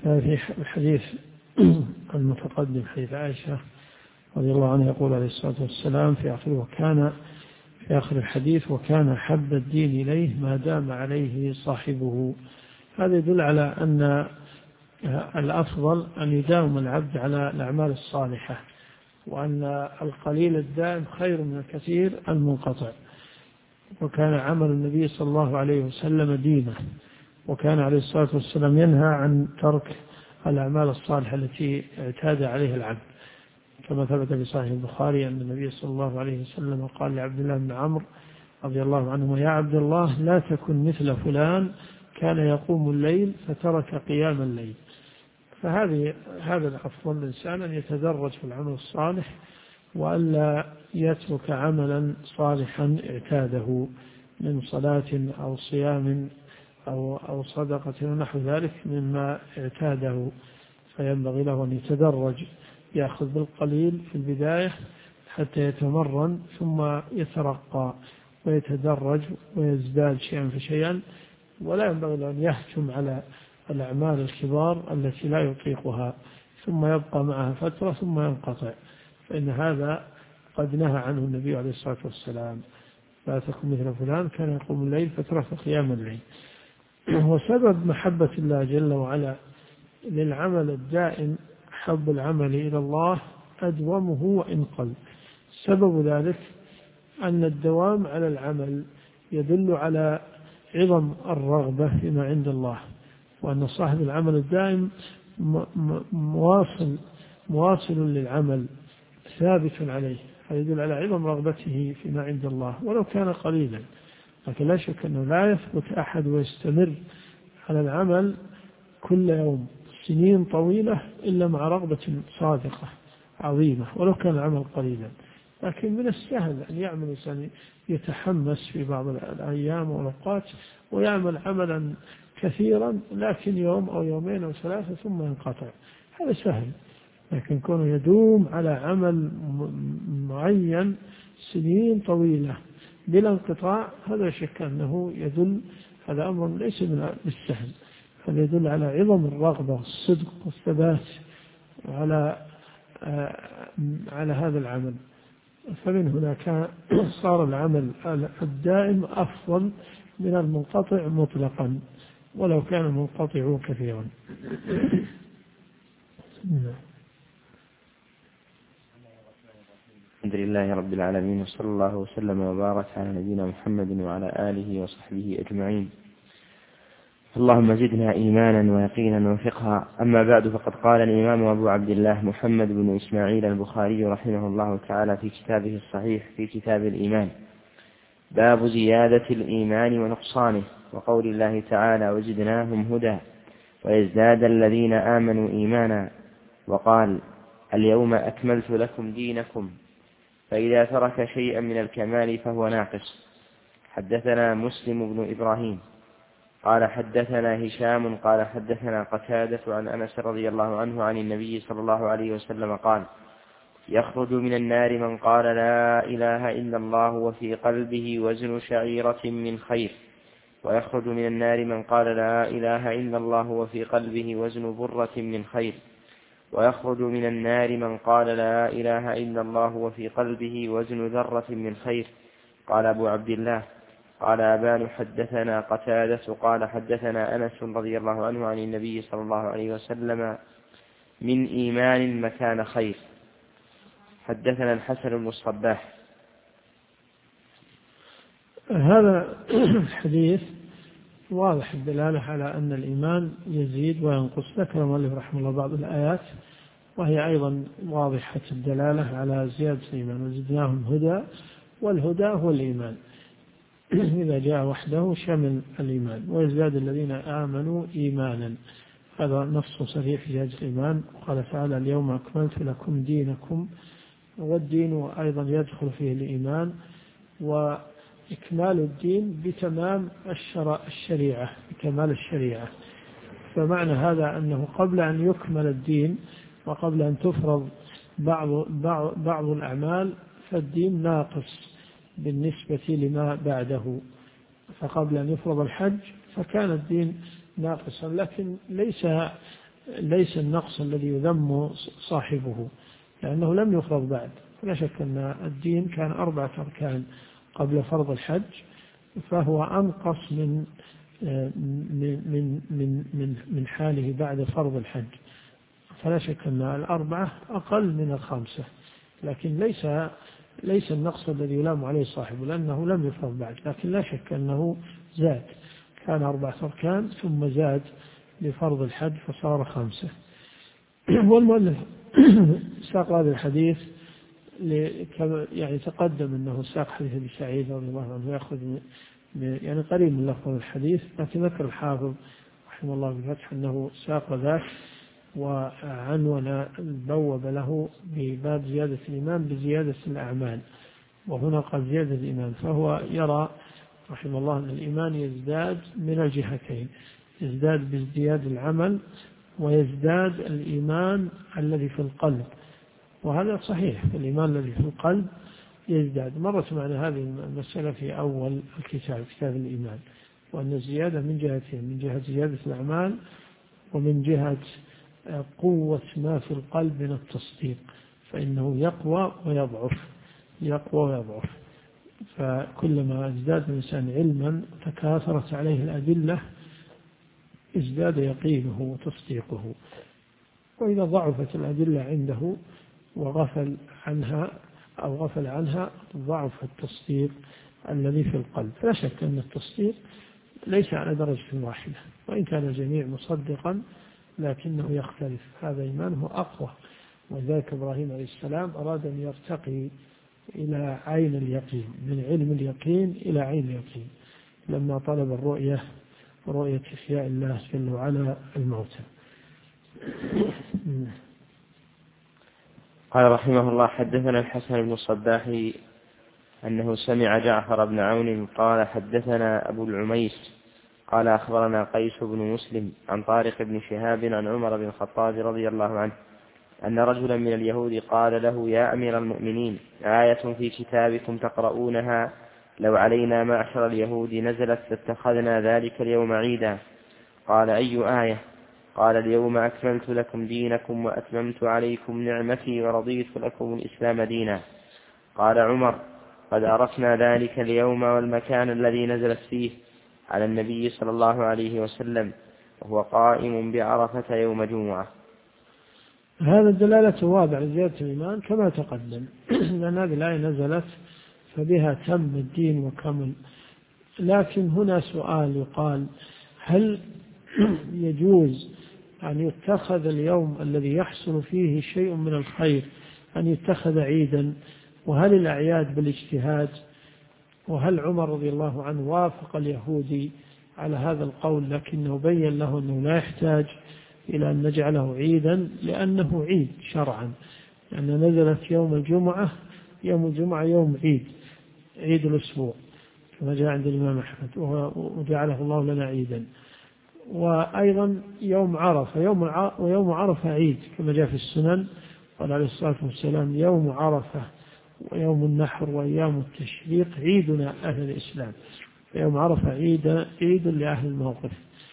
في الحديث المتقدم حديث عائشة رضي الله عنها يقول عليه الصلاة والسلام في آخر الحديث: وكان حب الدين إليه ما دام عليه صاحبه. هذا يدل على أن الأفضل أن يداوم العبد على الأعمال الصالحة، وأن القليل الدائم خير من الكثير المنقطع. وكان عمل النبي صلى الله عليه وسلم دينه، وكان عليه الصلاة والسلام ينهى عن ترك الأعمال الصالحة التي اعتاد عليها العبد، كما ثبت في صحيح البخاري أن النبي صلى الله عليه وسلم قال لعبد الله بن عمرو رضي الله عنهما: يا عبد الله لا تكن مثل فلان كان يقوم الليل فترك قيام الليل. هذا الأفضل الإنسان أن يتدرج في العمل الصالح، وألا يترك عملا صالحا اعتاده من صلاة أو صيام أو صدقة ونحو ذلك مما اعتاده، فينبغي له أن يتدرج، يأخذ بالقليل في البداية حتى يتمرن، ثم يترقى ويتدرج ويزداد شيئا فشيئا، ولا ينبغي له أن يهجم على الأعمال الكبار التي لا يطيقها ثم يبقى معها فترة ثم ينقطع، فإن هذا قد نهى عنه النبي عليه الصلاة والسلام: لا تكن مثل فلان كان يقوم الليل فترك قيام الليل. وسبب محبة الله جل وعلا للعمل الدائم حب العمل إلى الله أدومه وإن قل. سبب ذلك أن الدوام على العمل يدل على عظم الرغبة فيما عند الله، وأن صاحب العمل الدائم مواصل للعمل ثابت عليه، هذا يدل على عظم رغبته فيما عند الله ولو كان قليلا. لكن لا شك أنه لا يثبت أحد ويستمر على العمل كل يوم سنين طويلة إلا مع رغبة صادقة عظيمة ولو كان العمل قليلا. لكن من السهل أن يعمل الإنسان يتحمس في بعض الأيام والأوقات ويعمل عملا كثيرا، لكن يوم أو يومين أو ثلاثة ثم ينقطع، هذا سهل. لكن كونه يدوم على عمل معين سنين طويلة بلا انقطاع، هذا شك أنه يدل، هذا أمر ليس بالسهل، هذا يدل على عظم الرغبة والصدق والثبات على هذا العمل. فمن هنا كان صار العمل الدائم أفضل من المنقطع مطلقا ولو كان المنقطع كثيرا. الحمد لله رب العالمين، وصلى الله وسلم وبارك على نبينا محمد وعلى آله وصحبه أجمعين. اللهم زدنا إيمانا ويقينا وفقها. أما بعد، فقد قال الإمام أبو عبد الله محمد بن إسماعيل البخاري رحمه الله تعالى في كتابه الصحيح في كتاب الإيمان: باب زيادة الإيمان ونقصانه، وقول الله تعالى: وزدناهم هدى ويزداد الذين آمنوا إيمانا. وقال: اليوم أكملت لكم دينكم، فإذا ترك شيئا من الكمال فهو ناقص. حدثنا مسلم بن إبراهيم قال حدثنا هشام قال حدثنا قتادة عن أنس رضي الله عنه عن النبي صلى الله عليه وسلم قال: يخرج من النار من قال لا إله إلا الله وفي قلبه وزن شعيرة من خير، ويخرج من النار من قال لا إله إلا الله وفي قلبه وزن برة من خير، ويخرج من النار من قال لا إله إلا الله وفي قلبه وزن ذرة من خير. قال أبو عبد الله: قال أبان حدثنا قتادة قال حدثنا أنس رضي الله عنه عن النبي صلى الله عليه وسلم: من إيمان مكان خير. حدثنا الحسن بن الصباح. هذا الحديث واضح الدلالة على أن الإيمان يزيد وينقص. ذكر المؤلف رحمه الله بعض الآيات وهي أيضا واضحة الدلالة على زيادة الإيمان: وزدناهم هدى، والهدى هو الإيمان، إذا جاء وحده شمل الإيمان. ويزداد الذين آمنوا إيمانا، هذا نص صريح في زيادة الإيمان. قال تعالى: اليوم أكملت لكم دينكم، والدين أيضا يدخل فيه الإيمان، وإكمال الدين بتمام الشريعة، بكمال الشريعة. فمعنى هذا أنه قبل أن يكمل الدين وقبل أن تفرض بعض الأعمال فالدين ناقص بالنسبة لما بعده. فقبل أن يفرض الحج فكان الدين ناقصا، لكن ليس ليس النقص الذي يذم صاحبه، لأنه لم يفرض بعد. لا شك أن الدين كان 4 أركان قبل فرض الحج، فهو أنقص من حاله بعد فرض الحج. فلا شك أن 4 أقل من 5، لكن ليس النقص الذي يلام عليه صاحبه، لأنه لم يفرض بعد. لكن لا شك أنه زاد، كان 4 أركان ثم زاد لفرض الحج فصار 5. والمؤلف ساق هذا الحديث يعني تقدم أنه ساق حديث أبي سعيد رضي الله عنه يأخذ يعني قريب من لفظ الحديث، لكن ذكر الحافظ رحمه الله بالفتح أنه ساق ذاك وعنون بوب له بباب زيادة الإيمان بزيادة الأعمال، وهنا قال زيادة الإيمان. فهو يرى رحمه الله أن الإيمان يزداد من الجهتين، يزداد بازدياد العمل ويزداد الإيمان الذي في القلب، وهذا صحيح. الإيمان الذي في القلب يزداد. مرت معنا هذه المسألة في أول الكتاب، كتاب الإيمان، وأن الزيادة من جهتين، من جهة زيادة الأعمال ومن جهة قوة ما في القلب من التصديق، فإنه يقوى ويضعف، يقوى ويضعف. فكلما ازداد الإنسان علما تكاثرت عليه الأدلة ازداد يقينه وتصديقه، وإذا ضعفت الأدلة عنده وغفل عنها أو غفل عنها ضعف التصديق الذي في القلب. فلا شك أن التصديق ليس على درجة واحدة، وإن كان الجميع مصدقا لكنه يختلف، هذا إيمانه أقوى. وذلك إبراهيم عليه السلام أراد أن يرتقي إلى عين اليقين، من علم اليقين إلى عين اليقين، لما طلب رؤية إحياء الله جل وعلا الموتى. قال رحمه الله: حدثنا الحسن بن الصباح أنه سمع جعفر بن عون قال: حدثنا أبو العميس قال: أخبرنا قيس بن مسلم عن طارق بن شهاب عن عمر بن الخطاب رضي الله عنه أن رجلا من اليهود قال له: يا أمير المؤمنين، آية في كتابكم تقرؤونها لو علينا معشر اليهود نزلت لاتخذنا ذلك اليوم عيدا. قال: أي آية؟ قال: اليوم أكملت لكم دينكم وأتممت عليكم نعمتي ورضيت لكم الإسلام دينا. قال عمر: قد عرفنا ذلك اليوم والمكان الذي نزلت فيه على النبي صلى الله عليه وسلم وهو قائم بعرفة يوم جمعة. هذا الدلالة واضح لزيادة الإيمان كما تقدم، لأن هذه الآية نزلت فبها تم الدين وكمل. لكن هنا سؤال يقال: هل يجوز أن يتخذ اليوم الذي يحصل فيه شيء من الخير أن يتخذ عيدا؟ وهل الأعياد بالاجتهاد؟ وهل عمر رضي الله عنه وافق اليهودي على هذا القول، لكنه بين له أنه لا يحتاج إلى أن نجعله عيدا لأنه عيد شرعا، لأن نزلت يوم الجمعة، يوم الجمعة يوم عيد الأسبوع كما جاء عند الإمام أحمد، وجعله الله لنا عيدا. وأيضا يوم عرفة، ويوم عرفة عيد كما جاء في السنن، قال عليه الصلاة والسلام: يوم عرفة ويوم النحر وأيام التشريق عيدنا أهل الإسلام. فيوم عرفة عيد لأهل الموقف.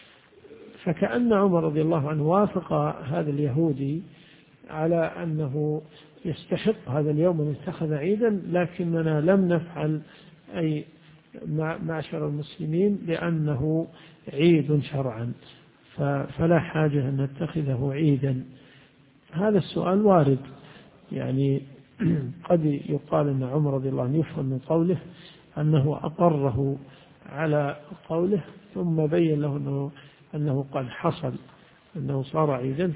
فكأن عمر رضي الله عنه وافق هذا اليهودي على أنه يستحق هذا اليوم أن يتخذ عيدا، لكننا لم نفعل أي معشر المسلمين لأنه عيد شرعا، فلا حاجة أن نتخذه عيدا. هذا السؤال وارد، يعني قد يقال أن عمر رضي الله عنه يفهم من قوله أنه أقره على قوله ثم بين له أنه قد حصل، أنه صار عيدا،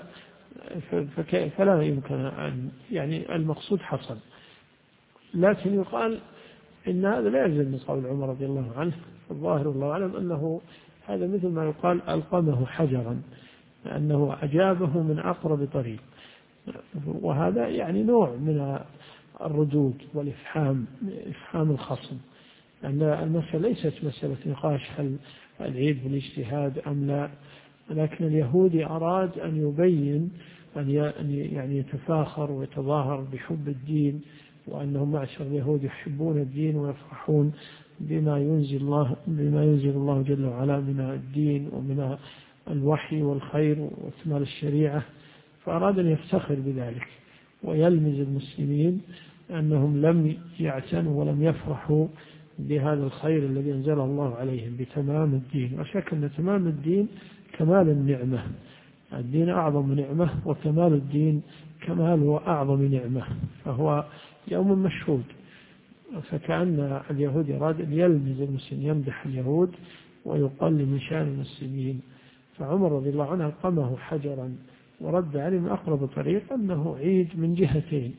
فلا يمكن أن يعني المقصود حصل. لكن يقال إن هذا لا يلزم من قول عمر رضي الله عنه. الظاهر والله أعلم أنه هذا مثل ما يقال ألقمه حجرا، أنه أجابه من أقرب طريق، وهذا يعني نوع من الردود والإفحام، إفحام الخصم، أن المسألة ليست مسألة نقاش هل العيد بالاجتهاد أم لا، لكن اليهودي أراد أن يبين أن يعني يتفاخر ويتظاهر بحب الدين، وأنهم معشر اليهود يحبون الدين ويفرحون بما ينزل الله جل وعلا من الدين ومن الوحي والخير واكتمال الشريعة، فأراد أن يفتخر بذلك ويلمز المسلمين أنهم لم يعتنوا ولم يفرحوا بهذا الخير الذي أنزله الله عليهم بتمام الدين. وشك أن تمام الدين كمال النعمة، الدين أعظم نعمة، وكمال الدين كمال أعظم نعمة، فهو يوم مشهود. فكأن اليهود أراد أن يلمز المسلمين، يمدح اليهود ويقلل من شأن المسلمين. فعمر رضي الله عنه قمه حجرا ورد عليه من أقرب طريق أنه عيد من جهتين.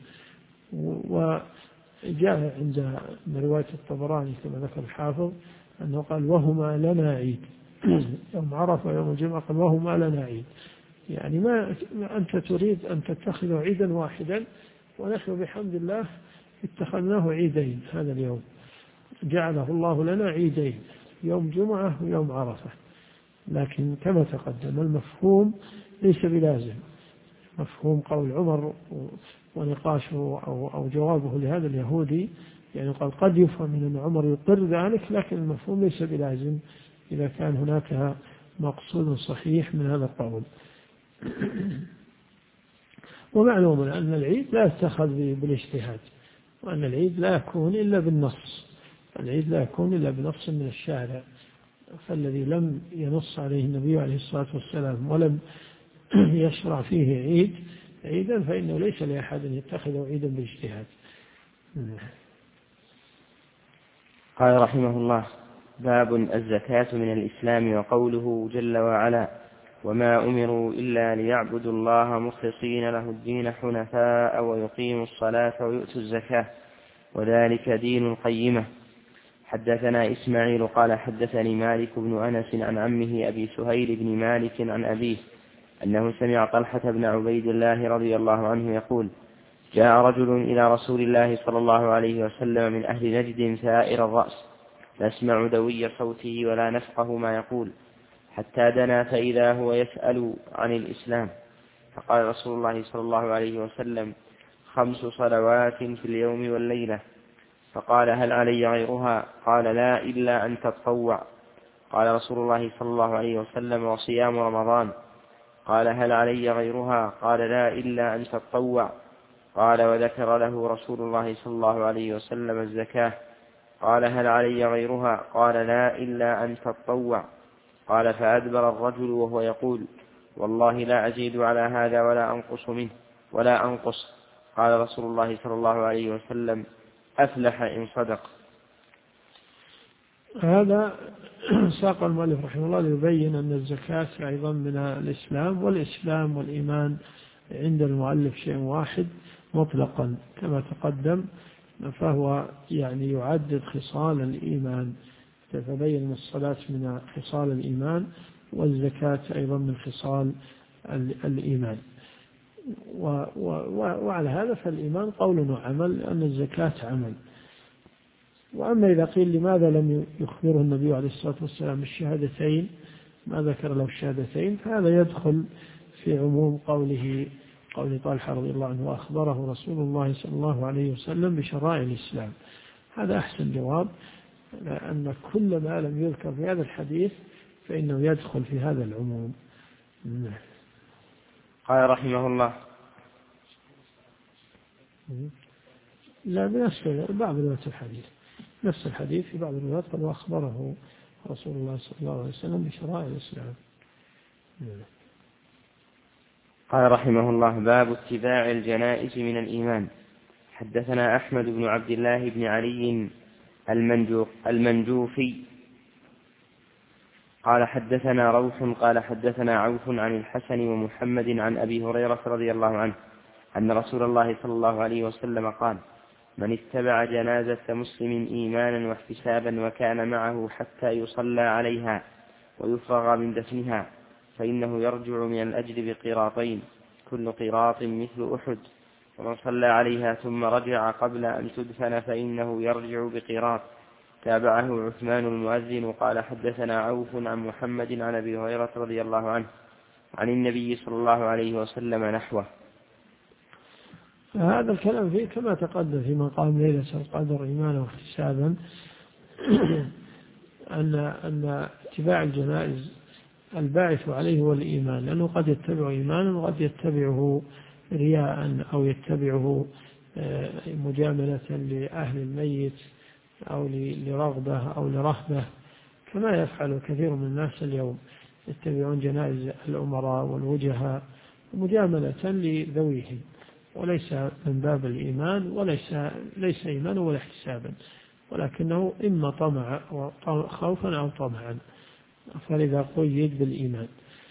وجاء عند رواية الطبراني كما ذكر الحافظ أنه قال وهما لنا عيد، يوم عرفة ويوم الجمعة قال وهما لنا عيد، يعني ما أنت تريد أن تتخذه عيدا واحدا، ونحن بحمد الله اتخذناه عيدين. هذا اليوم جعله الله لنا عيدين، يوم جمعة ويوم عرفة. لكن كما تقدم المفهوم ليس بلازم. مفهوم قول عمر ونقاشه أو جوابه لهذا اليهودي، يعني قال قد يفهم من أن عمر يقر ذلك، لكن المفهوم ليس بلازم إذا كان هناك مقصود صحيح من هذا القول. ومعلوم أن العيد لا يتخذ بالاجتهاد، وأن العيد لا يكون إلا بالنص، العيد لا يكون إلا بنص من الشارع. فالذي لم ينص عليه النبي عليه الصلاة والسلام ولم يشرع فيه عيدا فإنه ليس لأحد أن يتخذه عيدا بالاجتهاد. قال رحمه الله: باب الزكاة من الإسلام. وقوله جل وعلا: وما أمروا إلا ليعبدوا الله مخلصين له الدين حنفاء ويقيموا الصلاة ويؤتوا الزكاة وذلك دين القيمة. حدثنا إسماعيل قال حدثني مالك بن أنس عن عمه أبي سهيل بن مالك عن أبيه أنه سمع طلحة بن عبيد الله رضي الله عنه يقول: جاء رجل إلى رسول الله صلى الله عليه وسلم من أهل نجد ثائر الرأس، نسمع دوي صوته ولا نفقه ما يقول، حتى دنا فإذا هو يسأل عن الإسلام. فقال رسول الله صلى الله عليه وسلم: 5 صلوات في اليوم والليلة. فقال: هل علي غيرها؟ قال: لا إلا أن تتطوع. قال رسول الله صلى الله عليه وسلم: وصيام رمضان. قال: هل علي غيرها؟ قال: لا إلا أن تتطوع. قال: وذكر له رسول الله صلى الله عليه وسلم الزكاة. قال: هل علي غيرها؟ قال: لا إلا أن تتطوع. قال: فأدبر الرجل وهو يقول: والله لا أزيد على هذا ولا أنقص منه ولا أنقص. قال رسول الله صلى الله عليه وسلم: أفلح إن صدق. هذا ساق المؤلف رحمه الله ليبين أن الزكاة أيضا من الإسلام، والإسلام والإيمان عند المؤلف شيء واحد مطلقا كما تقدم، فهو يعني يعدد خصال الإيمان، تتبين أن الصلاة من خصال الإيمان والزكاة أيضا من خصال الإيمان. وعلى هذا فالإيمان قول وعمل، لأن الزكاة عمل. وأما إذا قيل لماذا لم يخبره النبي عليه الصلاة والسلام الشهادتين، ما ذكر له الشهادتين، فهذا يدخل في عموم قول طلحة رضي الله عنه: وأخبره رسول الله صلى الله عليه وسلم بشرائع الإسلام. هذا أحسن جواب، لأن كل ما لم يذكر في هذا الحديث فإنه يدخل في هذا العموم. قال رحمه الله: لا، بنفس بعض روايات الحديث، نفس الحديث في بعض الروايات قال: وأخبره رسول الله صلى الله عليه وسلم بشرائع الإسلام. قال رحمه الله: باب اتباع الجنائز من الإيمان. حدثنا أحمد بن عبد الله بن علي المنجوفي قال حدثنا روح قال حدثنا عوف عن الحسن ومحمد عن أبي هريرة رضي الله عنه أن رسول الله صلى الله عليه وسلم قال: من اتبع جنازة مسلم إيمانا واحتسابا وكان معه حتى يصلى عليها ويفرغ من دفنها فإنه يرجع من الأجر بقيراطين، كل قيراط مثل أحد. ومن صلى عليها ثم رجع قبل أن تدفن فإنه يرجع بقيراط. تابعه عثمان المؤذن قال حدثنا عوف عن محمد عن أبي هريرة رضي الله عنه عن النبي صلى الله عليه وسلم نحوه. هذا الكلام فيه كما تقدم في مقام ليلة القدر إيمانا واحتسابا أن اتباع الجنائز الباعث عليه هو الإيمان، لأنه قد يتبع إيمانا وقد يتبعه رياء أو يتبعه مجاملة لأهل الميت أو لرغبة أو لرهبة، كما يفعل كثير من الناس اليوم، يتبعون جنائز الأمراء والوجهاء مجاملة لذويهم، وليس من باب الإيمان، ليس إيمانا ولا احتسابا، ولكنه إما طمع خوفا أو طمعا، فلذا قيد بالإيمان.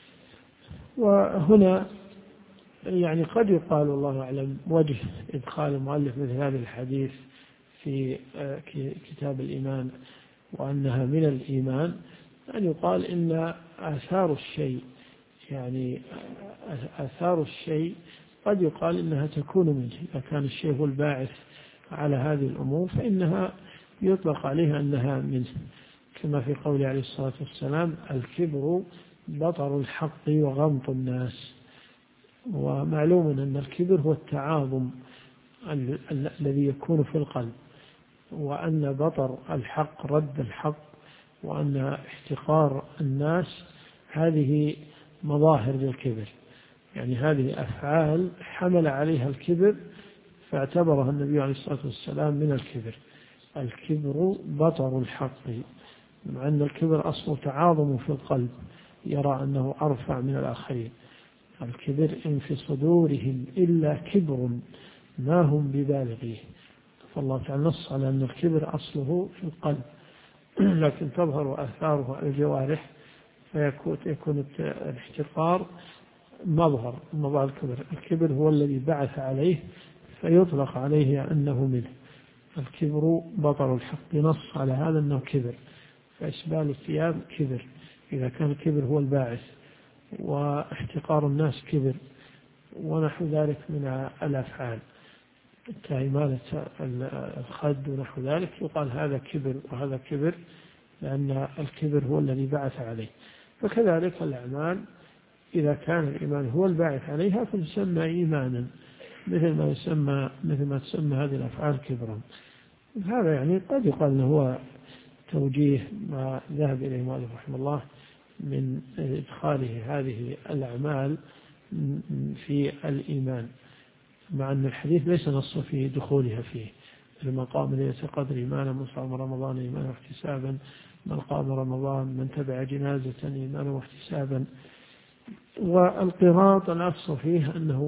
وهنا يعني قد يقال والله أعلم وجه إدخال المؤلف مثل هذا الحديث في كتاب الإيمان وأنها من الإيمان، أن يقال إن آثار الشيء، يعني آثار الشيء قد يقال إنها تكون منه، إذا كان الشيء هو الباعث على هذه الأمور فإنها يطلق عليها أنها منه، كما في قوله عليه الصلاة والسلام: الكبر بطر الحق وغمط الناس. ومعلوم أن الكبر هو التعاظم الذي يكون في القلب، وأن بطر الحق رد الحق، وأن احتقار الناس هذه مظاهر للكبر، يعني هذه أفعال حمل عليها الكبر فاعتبرها النبي عليه الصلاة والسلام من الكبر. الكبر بطر الحق، مع أن الكبر أصله تعاظم في القلب، يرى أنه أرفع من الآخرين. الكبر إن في صدورهم إلا كبر ما هم ببالغيه، فالله تعالى نص على أن الكبر أصله في القلب، لكن تظهر آثاره الجوارح، فيكون الاحتقار مظهر الكبر. الكبر هو الذي بعث عليه فيطلق عليه أنه منه. الكبر بطر الحق، نص على هذا أنه كبر، فإسبال الثياب كبر إذا كان الكبر هو الباعث، واحتقار الناس كبر، ونحو ذلك من الأفعال كإمالة الخد ونحو ذلك، يقال هذا كبر وهذا كبر، لأن الكبر هو الذي بعث عليه. فكذلك الأعمال إذا كان الإيمان هو الباعث عليها فتسمى إيمانا، مثل ما تسمى هذه الأفعال كبرا. هذا يعني قد يقال أنه هو توجيه ما ذهب إليه المؤلف رحمه الله من إدخاله هذه الأعمال في الإيمان، مع أن الحديث ليس نص في دخولها فيه. لما قام ليلة القدر إيمانا من صام رمضان إيمانا واحتسابا، من قام رمضان، من تبع جنازة إيمانا واحتسابا. والقراط الأصل فيه أنه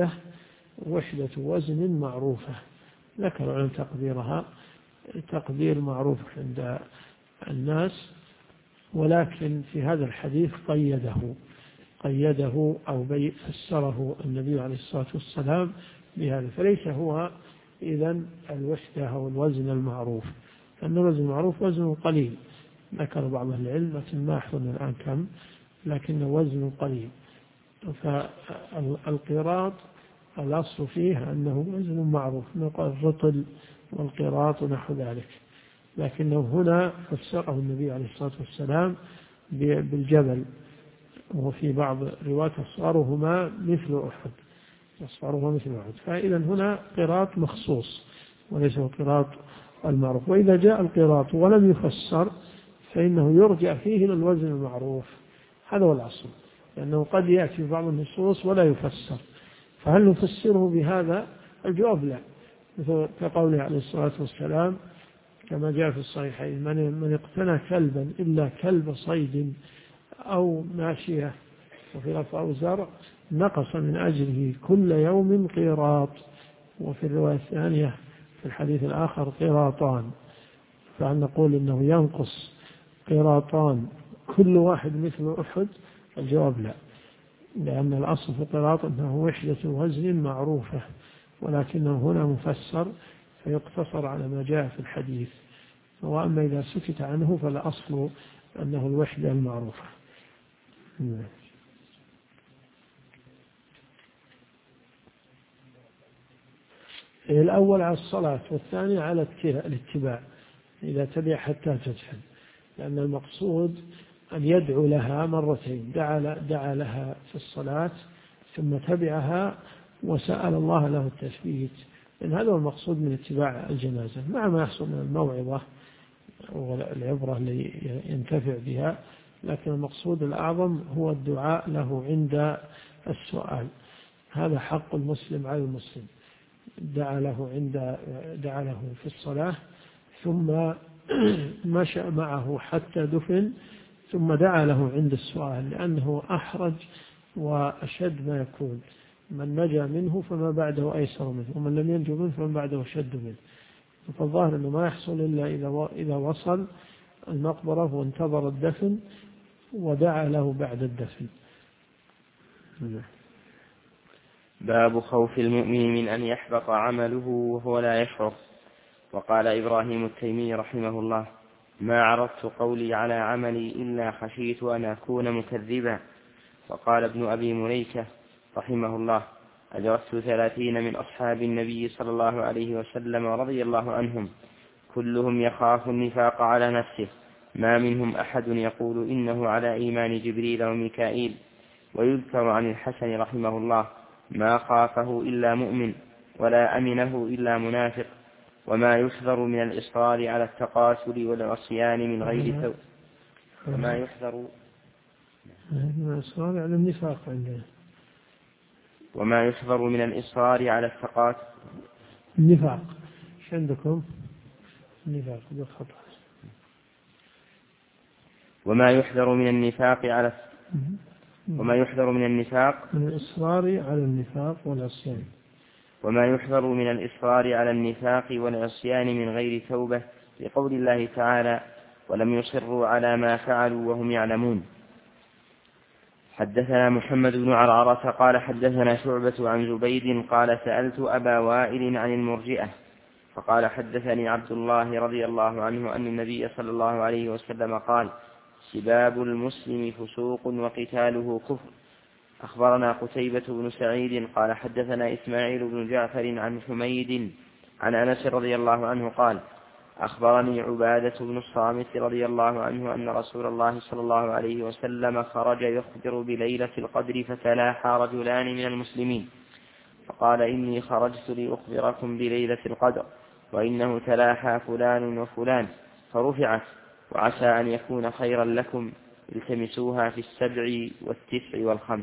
وحدة وزن معروفة، ذكر عن تقديرها تقدير معروف عند الناس، ولكن في هذا الحديث قيده أو فسره النبي عليه الصلاة والسلام بهذا، فليس هو إذن الوحدة أو الوزن المعروف، لأن الوزن المعروف وزن قليل، ذكر بعض العلم لكن ما أحفظ الآن كم، لكنه وزن قليل. فالقراط الأصل فيه أنه وزن معروف، نقول الرطل والقراط ونحو ذلك، لكنه هنا فسره النبي عليه الصلاة والسلام بالجبل، وفي بعض روايات أصغرهما مثل أحد، فإذا هنا قراط مخصوص وليس قراط المعروف. وإذا جاء القراط ولم يفسر فإنه يرجع فيه إلى الوزن المعروف، هذا هو الأصل، لأنه قد يأتي في بعض النصوص ولا يفسر، فهل نفسره بهذا؟ الجواب لا، مثل كقوله عليه الصلاة والسلام كما جاء في الصحيحين: من اقتنى كلبا إلا كلب صيد أو ماشية وفي لفظ أو زرع نقص من أجره كل يوم قيراط، وفي الرواية الثانية في الحديث الآخر قيراطان. فهل نقول إنه ينقص قيراطان كل واحد مثل أحد؟ الجواب لا، لأن الأصل في القراط أنه وحدة وزن معروفة، ولكنه هنا مفسر فيقتصر على ما جاء في الحديث. وأما إذا سكت عنه فالأصل أنه الوحدة المعروفة. الأول على الصلاة والثاني على الاتباع، إذا تبع حتى تدخل، لأن المقصود أن يدعو لها مرتين، دعا لها في الصلاة ثم تبعها وسأل الله له التثبيت، لأن هذا هو المقصود من اتباع الجنازة، مع ما يحصل من الموعظة والعبرة اللي ينتفع بها، لكن المقصود الأعظم هو الدعاء له عند السؤال. هذا حق المسلم على المسلم، دعا له في الصلاة، ثم مشى معه حتى دفن، ثم دعا له عند السؤال، لأنه أحرج وأشد ما يكون. من نجا منه فما بعده أيسر منه، ومن لم ينجو منه فما بعده أشد منه. فالظاهر أنه ما يحصل إلا إذا وصل المقبرة وانتظر الدفن ودعا له بعد الدفن. باب خوف المؤمن من أن يحبط عمله وهو لا يشعر. وقال إبراهيم التيمي رحمه الله: ما عرضت قولي على عملي إلا خشيت أن أكون مكذبا. وقال ابن أبي مليكة رحمه الله: أدركت 30 من أصحاب النبي صلى الله عليه وسلم رضي الله عنهم كلهم يخاف النفاق على نفسه، ما منهم أحد يقول إنه على إيمان جبريل وميكائيل. ويذكر عن الحسن رحمه الله: ما خافه إلا مؤمن ولا أمنه إلا منافق. وما يحذر من الإصرار على التقاتل والعصيان من غير ثوب. وما يحذر من الإصرار على النفاق عندنا. وما يحذر من الإصرار على التقاتل. النفاق ايش عندكم؟ النفاق بالخطأ. وما يحذر من النفاق على وما يحذر من النفاق من الإصرار على النفاق والعصيان. وما يحذر من الإصرار على النفاق والعصيان من غير توبة، لقول الله تعالى: ولم يصروا على ما فعلوا وهم يعلمون. حدثنا محمد بن عرعرة قال حدثنا شعبة عن زبيد قال سألت أبا وائل عن المرجئة فقال حدثني عبد الله رضي الله عنه أن النبي صلى الله عليه وسلم قال: سباب المسلم فسوق وقتاله كفر. أخبرنا قتيبة بن سعيد قال حدثنا إسماعيل بن جعفر عن حميد عن أنس رضي الله عنه قال: أخبرني عبادة بن الصامت رضي الله عنه أن رسول الله صلى الله عليه وسلم خرج يخبر بليلة القدر فتلاحى رجلان من المسلمين فقال: إني خرجت لأخبركم بليلة القدر وإنه تلاحى فلان وفلان، فرفعت وعسى أن يكون خيرا لكم، التمسوها في 7 و9 و5.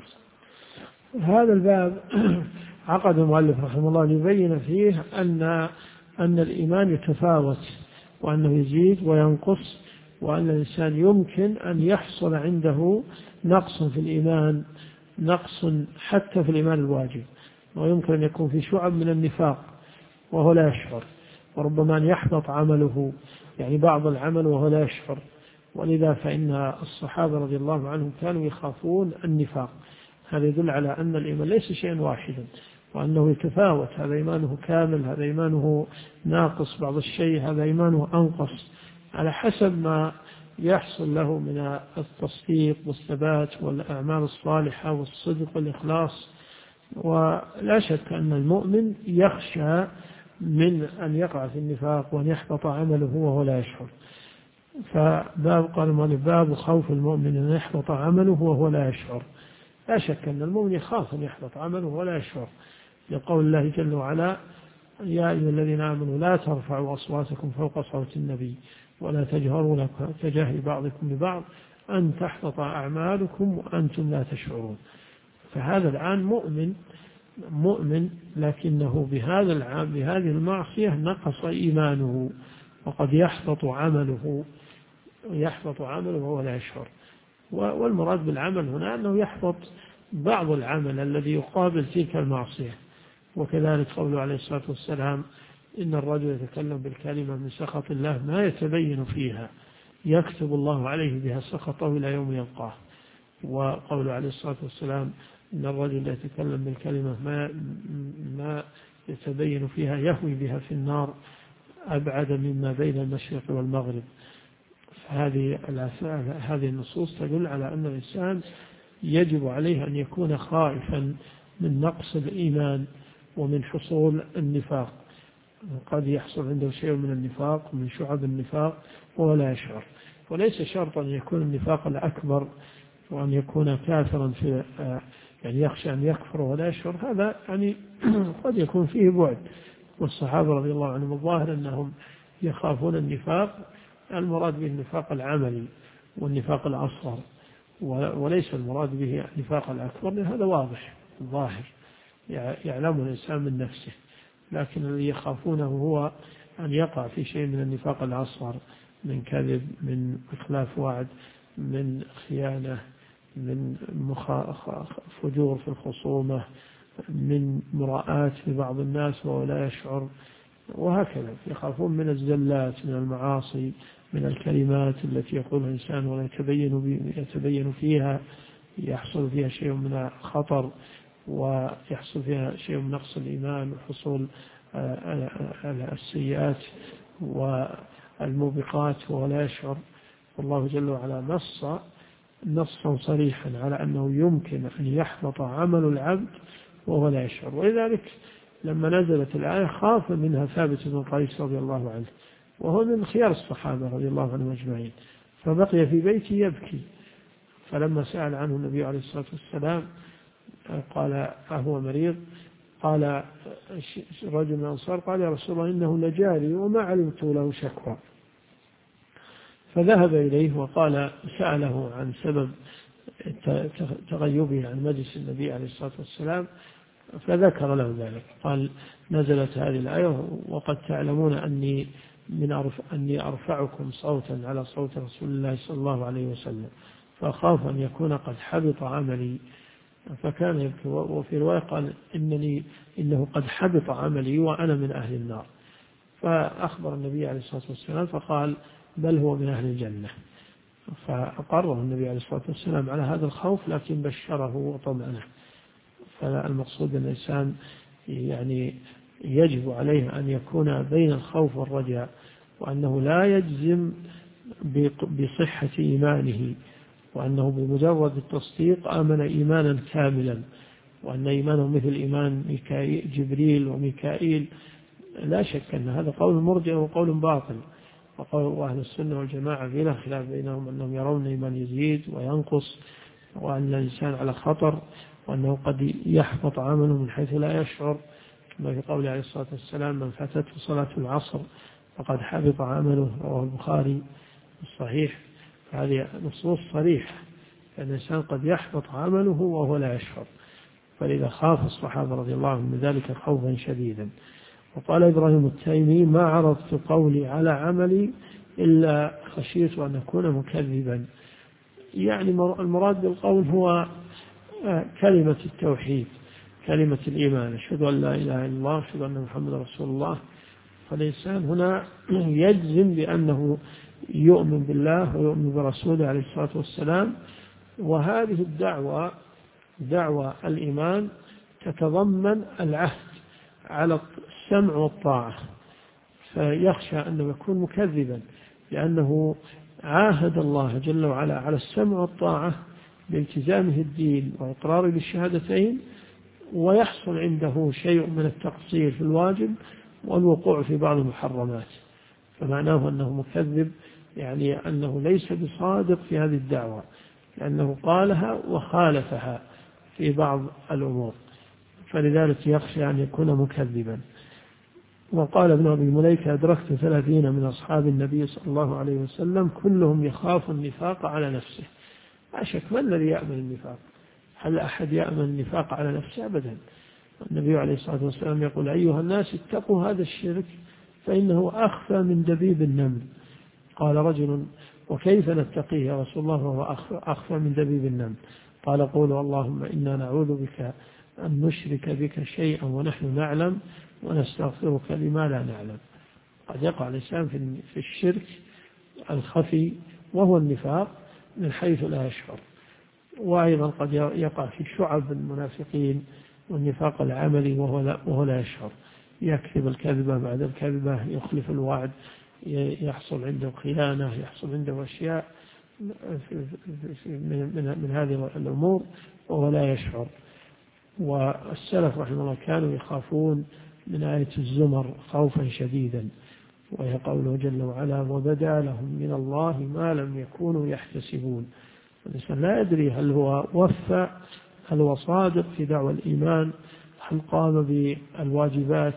هذا الباب عقد المؤلف رحمه الله ليبين فيه أن الإيمان يتفاوت، وأنه يزيد وينقص، وأن الإنسان يمكن أن يحصل عنده نقص في الإيمان، نقص حتى في الإيمان الواجب، ويمكن أن يكون في شعب من النفاق وهو لا يشعر، وربما أن يحبط عمله، يعني بعض العمل وهو لا يشعر. ولذا فإن الصحابة رضي الله عنهم كانوا يخافون النفاق. هذا يدل على أن الإيمان ليس شيئا واحدا، وأنه يتفاوت، هذا إيمانه كامل، هذا إيمانه ناقص بعض الشيء، هذا إيمانه أنقص، على حسب ما يحصل له من التصديق والثبات والأعمال الصالحة والصدق والإخلاص. ولا شك أن المؤمن يخشى من أن يقع في النفاق وأن يحبط عمله وهو لا يشعر. فباب قال المؤلف: باب خوف المؤمن أن يحبط عمله وهو لا يشعر. لا شك أن المؤمن يخاف أن يحبط عمله ولا يشعر، لقول الله جل وعلا: يا أيها الذين آمنوا لا ترفعوا أصواتكم فوق صوت النبي ولا تجهروا له كجهر بعضكم لبعض أن تحبط أعمالكم وأنتم لا تشعرون. فهذا الآن مؤمن لكنه بهذه المعصية نقص إيمانه، وقد يحبط عمله وهو لا يشعر. والمراد بالعمل هنا أنه يحبط بعض العمل الذي يقابل تلك المعصية. وكذلك قوله عليه الصلاة والسلام: إن الرجل يتكلم بالكلمة من سخط الله ما يتبين فيها يكتب الله عليه بها سخطه إلى يوم يلقاه. وقوله عليه الصلاة والسلام: إن الرجل يتكلم بالكلمة ما يتبين فيها يهوي بها في النار أبعد مما بين المشرق والمغرب. هذه النصوص تدل على أن الإنسان يجب عليه أن يكون خائفا من نقص الإيمان ومن حصول النفاق. قد يحصل عنده شيء من النفاق ومن شعب النفاق وهو لا يشعر. وليس شرطا أن يكون النفاق الأكبر وأن يكون كافرا يعني يخشى أن يكفر ولا يشعر، هذا يعني قد يكون فيه بعد. والصحابة رضي الله عنهم الظاهر أنهم يخافون النفاق، المراد به النفاق العملي، والنفاق الأصغر، وليس المراد به النفاق الأكبر، لأن هذا واضح ظاهر يعلمه الإنسان من نفسه، لكن الذي يخافونه هو أن يقع في شيء من النفاق الأصغر، من كذب، من إخلاف وعد، من خيانة، من فجور في الخصومة، من مراءات لبعض الناس وهو لا يشعر، وهكذا. يخافون من الزلات، من المعاصي، من الكلمات التي يقولها الإنسان ولا يتبين فيها، يحصل فيها شيء من الخطر، ويحصل فيها شيء من نقص الإيمان، وحصول السيئات والموبقات وهو لا يشعر. والله جل وعلا نصا صريحا على أنه يمكن أن يحبط عمل العبد وهو لا يشعر. ولذلك لما نزلت الآية خاف منها ثابت بن قيس رضي الله عنه، وهو من خيار الصحابة رضي الله عنهم أجمعين، فبقي في بيته يبكي. فلما سأل عنه النبي عليه الصلاة والسلام قال أهو مريض؟ قال رجل من الأنصار قال يا رسول الله إنه لجاري وما علمت له شكوى. فذهب إليه وقال سأله عن سبب تغيبه عن مجلس النبي عليه الصلاة والسلام، فذكر له ذلك. قال نزلت هذه الآية وقد تعلمون أني أرفعكم صوتا على صوت رسول الله صلى الله عليه وسلم، فأخاف أن يكون قد حبط عملي. فكان يبكي. وفي رواية قال إنه قد حبط عملي وأنا من أهل النار. فأخبر النبي عليه الصلاة والسلام فقال بل هو من أهل الجنة. فأقره النبي عليه الصلاة والسلام على هذا الخوف، لكن بشره وطمأنه. فالمقصود أن الإنسان يعني يجب عليه أن يكون بين الخوف والرجاء، وأنه لا يجزم بصحة إيمانه، وأنه بمجرد التصديق آمن إيمانا كاملا، وأن إيمانه مثل إيمان جبريل وميكائيل. لا شك أن هذا قول مرجئ وقول باطل. وقول أهل السنة والجماعة بلا خلاف بينهم أنهم يرون الإيمان يزيد وينقص، وأن الإنسان على خطر، وأنه قد يحبط عمله من حيث لا يشعر، كما في قوله عليه الصلاة والسلام من فاتته صلاة العصر فقد حبط عمله، رواه البخاري الصحيح. هذه نصوص صريحة أن الإنسان قد يحبط عمله وهو لا يشعر. فلذا خاف الصحابة رضي الله عنهم من ذلك خوفا شديدا. وقال إبراهيم التيمي ما عرضت قولي على عملي إلا خشيت أن أكون مكذبا. يعني المراد بالقول هو كلمة التوحيد، كلمة الإيمان، أشهد أن لا إله إلا الله، أشهد أن محمد رسول الله. فالإنسان هنا يجزم بأنه يؤمن بالله ويؤمن برسوله عليه الصلاة والسلام. وهذه دعوة الإيمان تتضمن العهد على السمع والطاعة، فيخشى أنه يكون مكذبا، لأنه عاهد الله جل وعلا على السمع والطاعة بالتزامه الدين وإقراره بالشهادتين، ويحصل عنده شيء من التقصير في الواجب والوقوع في بعض المحرمات، فمعناه أنه مكذب، يعني أنه ليس بصادق في هذه الدعوة، لأنه قالها وخالفها في بعض الأمور، فلذلك يخشى أن يكون مكذبا. وقال ابن أبي مليكة أدركت 30 من أصحاب النبي صلى الله عليه وسلم كلهم يخاف النفاق على نفسه. لا شك، ما الذي يأمن النفاق؟ هل أحد يأمن النفاق على نفسه؟ أبدا. النبي عليه الصلاة والسلام يقول أيها الناس اتقوا هذا الشرك فإنه أخفى من دبيب النمل. قال رجل وكيف نتقيه يا رسول الله وهو أخفى من دبيب النمل؟ قال قولوا اللهم إنا نعوذ بك أن نشرك بك شيئا ونحن نعلم ونستغفرك لما لا نعلم. قد يقع الإنسان في الشرك الخفي وهو النفاق من حيث لا يشعر، وأيضا قد يقع في شعب المنافقين والنفاق العملي وهو لا يشعر، يكذب الكذبة بعد الكذبة، يخلف الوعد، يحصل عنده خيانة، يحصل عنده أشياء من هذه الأمور وهو لا يشعر. والسلف رحمه الله كانوا يخافون من آية الزمر خوفا شديدا، وهي قوله جل وعلا وبدا لهم من الله ما لم يكونوا يحتسبون. الإنسان لا يدري هل هو وفى، هل هو صادق في دعوة الإيمان، هل قام بالواجبات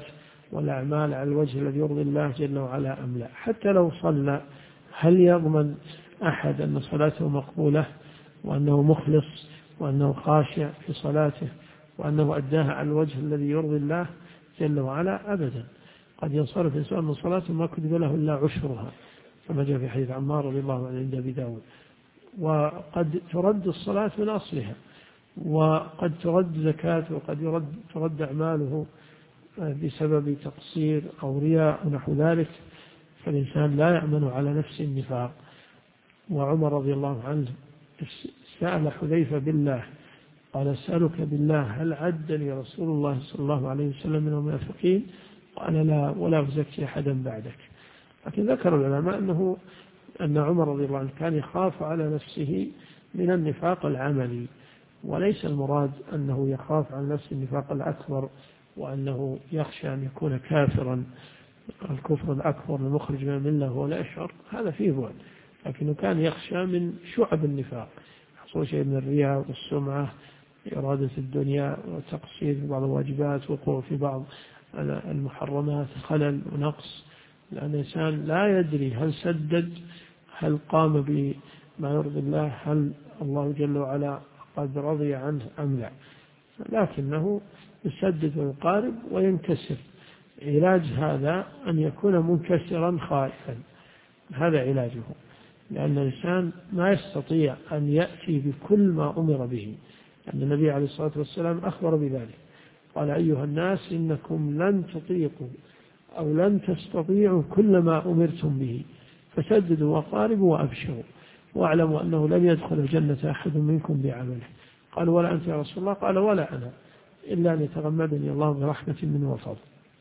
والأعمال على الوجه الذي يرضي الله جل وعلا أم لا. حتى لو صلى هل يضمن أحد أن صلاته مقبولة وأنه مخلص وأنه خاشع في صلاته وأنه أداها على الوجه الذي يرضي الله جل وعلا، أبدا. قد ينصرف إنسان من صلاته ما كتب له إلا عشرها، كما جاء في حديث عمار رضي الله عنه عند أبي داود. وقد ترد الصلاة من أصلها، وقد ترد زكاته، وقد ترد أعماله بسبب تقصير أو رياء ونحو ذلك، فالإنسان لا يأمن على نفسه النفاق. وعمر رضي الله عنه سأل حذيفة بالله، قال أسألك بالله هل عدني رسول الله صلى الله عليه وسلم من المنافقين؟ قال لا، ولا أزكي أحدا بعدك. لكن ذكر العلماء أن عمر رضي الله عنه كان يخاف على نفسه من النفاق العملي، وليس المراد أنه يخاف على نفسه النفاق الأكبر وأنه يخشى أن يكون كافرا، الكفر الأكبر المخرج من الملة هو لا يشعر، هذا فيه بعد، لكنه كان يخشى من شعب النفاق، حصول شيء من الرياء والسمعة، إرادة الدنيا وتقصير في بعض الواجبات، وقوع في بعض المحرمات، خلل ونقص، لأن الإنسان لا يدري هل سدد، هل قام بما يرضي الله، هل الله جل وعلا قد رضي عنه أم لا، لكنه يسدد ويقارب وينكسر. علاج هذا أن يكون منكسرا خائفا، هذا علاجه، لأن الإنسان ما يستطيع أن يأتي بكل ما أمر به، لأن النبي عليه الصلاة والسلام أخبر بذلك، قال أيها الناس إنكم لن تطيقوا أو لن تستطيعوا كل ما أمرتم به، فسددوا وقاربوا وأبشروا، واعلموا أنه لن يدخل الجنة أحد منكم بعمله. قال ولا أنت يا رسول الله؟ قال ولا أنا، إلا أن يتغمدني الله برحمة منه وفضل.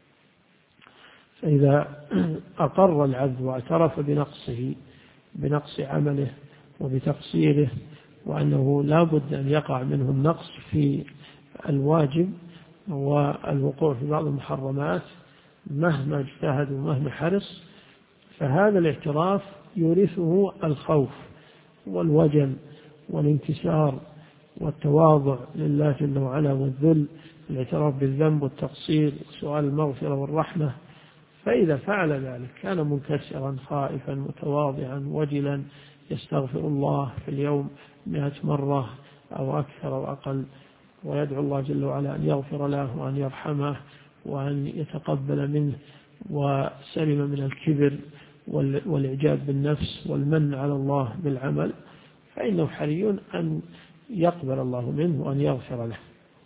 فإذا أقر العبد واعترف بنقص عمله وبتقصيره، وأنه لا بد أن يقع منه النقص في الواجب والوقوع في بعض المحرمات مهما اجتهد ومهما حرص، فهذا الاعتراف يورثه الخوف والوجل والانكسار والتواضع لله جل وعلا والذل، الاعتراف بالذنب والتقصير وسؤال المغفرة والرحمة. فإذا فعل ذلك كان منكسرا خائفا متواضعا وجلا، يستغفر الله في اليوم 100 مرة أو أكثر أو أقل، ويدعو الله جل وعلا أن يغفر له وأن يرحمه وأن يتقبل منه، وسلم من الكبر والإعجاب بالنفس والمن على الله بالعمل، فإنه حري أن يقبل الله منه وأن يغفر له.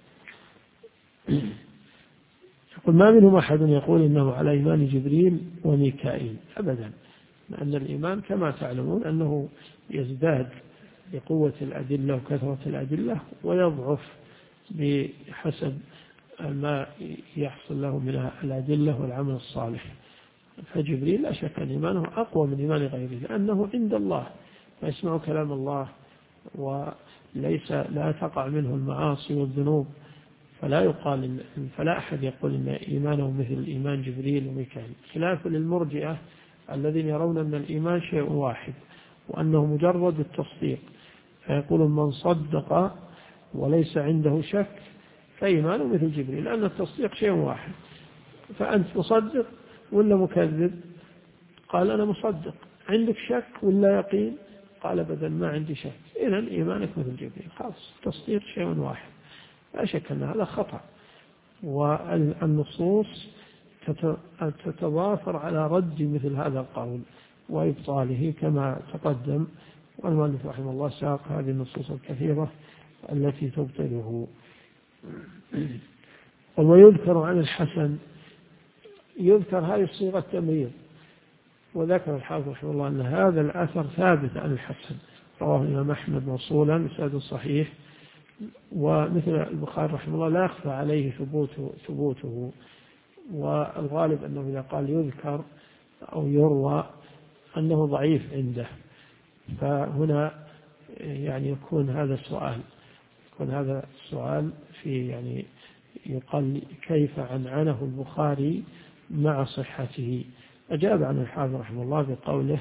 يقول ما منهم أحد يقول إنه على إيمان جبريل وميكائيل، أبدا، لأن الإيمان كما تعلمون أنه يزداد بقوة الأدلة وكثرة الأدلة، ويضعف بحسب ما يحصل له من الأدلة والعمل الصالح. فجبريل لا شك أن إيمانه أقوى من إيمان غيره، لأنه عند الله ويسمع كلام الله، لا تقع منه المعاصي والذنوب، فلا أحد يقول إن إيمانه مثل إيمان جبريل وميكائيل، خلاف للمرجئة الذين يرون أن الإيمان شيء واحد وأنه مجرد التصديق، فيقول من صدق وليس عنده شك فإيمانه مثل جبريل، لأن التصديق شيء واحد. فأنت مصدق ولا مكذب؟ قال أنا مصدق. عندك شك ولا يقين؟ قال بدل ما عندي شك. إذن إيمانك مثل جبريل، خلاص التصديق شيء واحد. لا شك أن هذا خطأ، والنصوص تتضافر على رد مثل هذا القول وإبطاله كما تقدم، والمؤلف رحمه الله ساق هذه النصوص الكثيرة التي تبطله. ويذكر عن الحسن، يذكر هذه الصيغة التمريض، وذكر الحافظ رحمه الله أن هذا الأثر ثابت عن الحسن، رواه الإمام أحمد موصولا بسند صحيح، ومثل البخاري رحمه الله لا يخفى عليه ثبوته، والغالب أنه إذا قال يذكر أو يروى أنه ضعيف عنده، فهنا يعني يكون هذا السؤال في يعني يقال كيف عنعنه البخاري مع صحته. أجاب عن الحافظ رحمه الله بقوله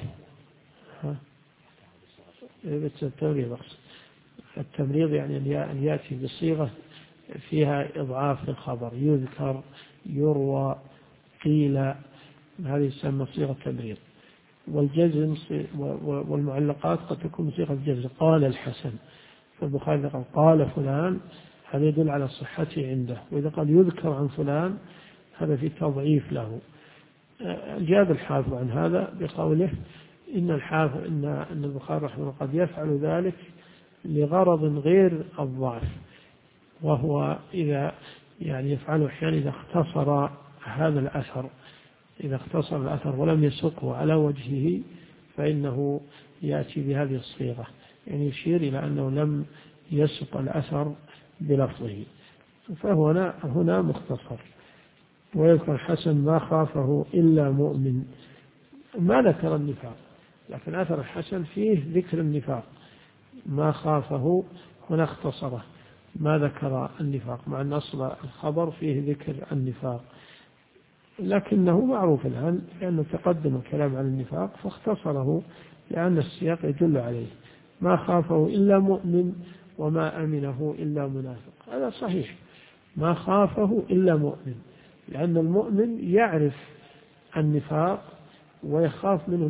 التمريض يعني أن يأتي بصيغة فيها إضعاف للخبر، يذكر، يروى، قيل، هذه تسمى صيغة تمريض. والجزم والمعلقات قد تكون بصيغة الجزم. قال الحسن، فالبخاري قال فلان هذا يدل على صحته عنده، وإذا قال يذكر عن فلان هذا في تضعيف له. جاب الحافظ عن هذا بقوله إن البخاري رحمه الله قد يفعل ذلك لغرض غير الضعف، وهو إذا يعني يفعله أحيانا إذا اختصر هذا الأثر، إذا اختصر الأثر ولم يسقه على وجهه فإنه يأتي بهذه الصيغة، يعني يشير إلى أنه لم يسق الأثر بلفظه، فهو هنا مختصر. ويذكر حسن ما خافه إلا مؤمن، ما ذكر النفاق، لكن أثر الحسن فيه ذكر النفاق، ما خافه هنا اختصره، ما ذكر النفاق، مع أن أصل الخبر فيه ذكر النفاق، لكنه معروف الآن لأنه تقدم الكلام عن النفاق فاختصره لأن السياق يدل عليه. ما خافه إلا مؤمن وما أمنه إلا منافق، هذا صحيح، ما خافه إلا مؤمن، لأن المؤمن يعرف النفاق ويخاف منه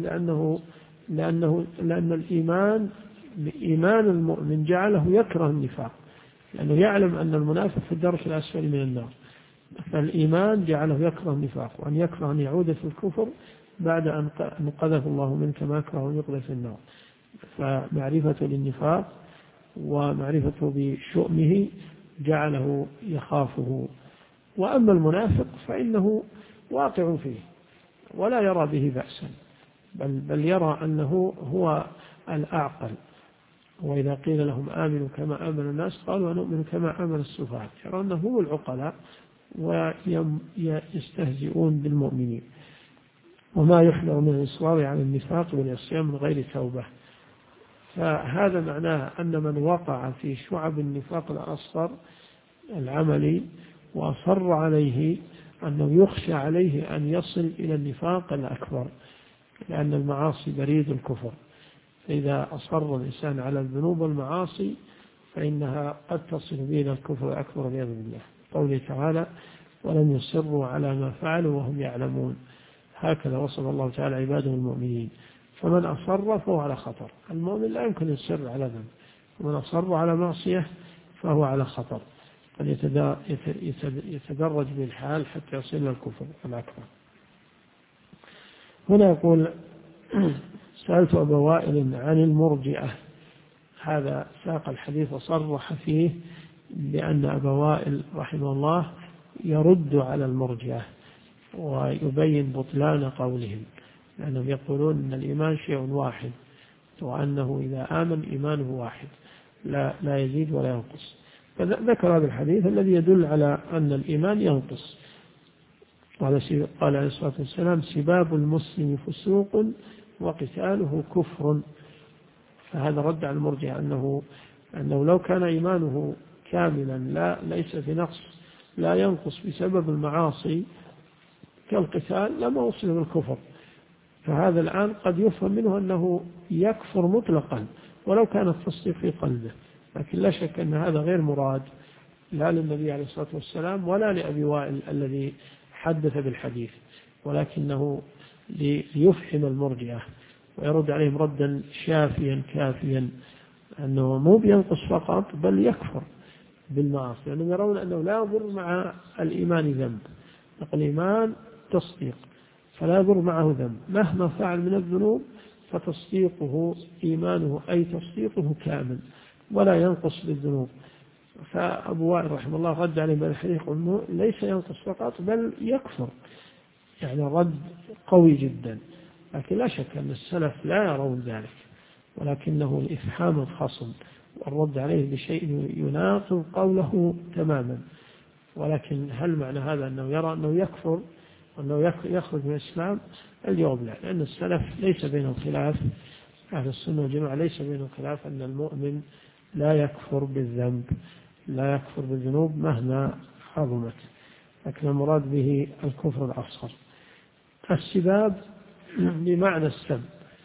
لأن إيمان المؤمن جعله يكره النفاق، لأنه يعلم أن المنافق في الدرك الأسفل من النار، فالإيمان جعله يكره النفاق، وأن يكره أن يعود في الكفر بعد أن قذف الله منك ما يكره أن يقذف في النار. فمعرفة للنفاق ومعرفته بشؤمه جعله يخافه. وأما المنافق فإنه واقع فيه ولا يرى به بأسا، بل يرى أنه هو الأعقل، وإذا قيل لهم آمنوا كما آمن الناس قالوا ونؤمن كما آمن السفهاء، يرى أنه هو العقلاء ويستهزئون بالمؤمنين. وما يحذر من الإصرار على النفاق والعصيان من غير توبة، فهذا معناه أن من وقع في شعب النفاق الأصغر العملي وأصر عليه أنه يخشى عليه أن يصل إلى النفاق الأكبر، لأن المعاصي بريد الكفر، فإذا أصر الإنسان على الذنوب والمعاصي فإنها قد تصل به إلى الكفر الأكبر والعياذ بالله. قوله تعالى ولم يصروا على ما فعلوا وهم يعلمون، هكذا وصف الله تعالى عباده المؤمنين، فمن أصر فهو على خطر. المؤمن لا يمكن يصر على ذنب، ومن أصر على معصية فهو على خطر، قد يتدرج بالحال حتى يصل إلى الكفر الأكبر. هنا يقول سألت أبا وائل عن المرجئة، هذا ساق الحديث وصرح فيه بأن أبا وائل رحمه الله يرد على المرجئة ويبين بطلان قولهم، لأنهم يقولون أن الإيمان شيء واحد، وأنه إذا آمن إيمانه واحد لا يزيد ولا ينقص. فذكر هذا الحديث الذي يدل على أن الإيمان ينقص. قال عليه الصلاة والسلام سباب المسلم فسوق وقتاله كفر، فهذا رد على المرجئة أنه لو كان إيمانه كاملا ليس في نقص لا ينقص بسبب المعاصي كالقتال لما وصل بالكفر، فهذا الآن قد يفهم منه أنه يكفر مطلقا ولو كان التصديق في قلبه، لكن لا شك أن هذا غير مراد لا للنبي عليه الصلاة والسلام ولا لأبي وائل الذي حدث بالحديث، ولكنه ليفهم المرجئة ويرد عليهم ردا شافيا كافيا أنه مو بينقص فقط بل يكفر بالمعاصي، لأنهم يرون أنه لا يضر مع الإيمان ذنب، الإيمان تصديق فلا يضر معه ذنب مهما فعل من الذنوب، فتصديقه إيمانه أي تصديقه كامل ولا ينقص بالذنوب. فأبو وائل رحمه الله رد عليه بالحديث أنه ليس ينقص فقط بل يكفر، يعني رد قوي جدا، لكن لا شك أن السلف لا يرون ذلك، ولكنه الإفحام الخصم والرد عليه بشيء يناقض قوله تماما. ولكن هل معنى هذا أنه يرى أنه يكفر وأنه يخرج من الإسلام؟ الجواب لا، لأن السلف ليس بينهم خلاف، أهل السنة والجماعة ليس بينهم خلاف أن المؤمن لا يكفر بالذنب، لا يكفر بالذنوب مهما عظمت، لكن المراد به الكفر الأصغر. السباب بمعنى السب،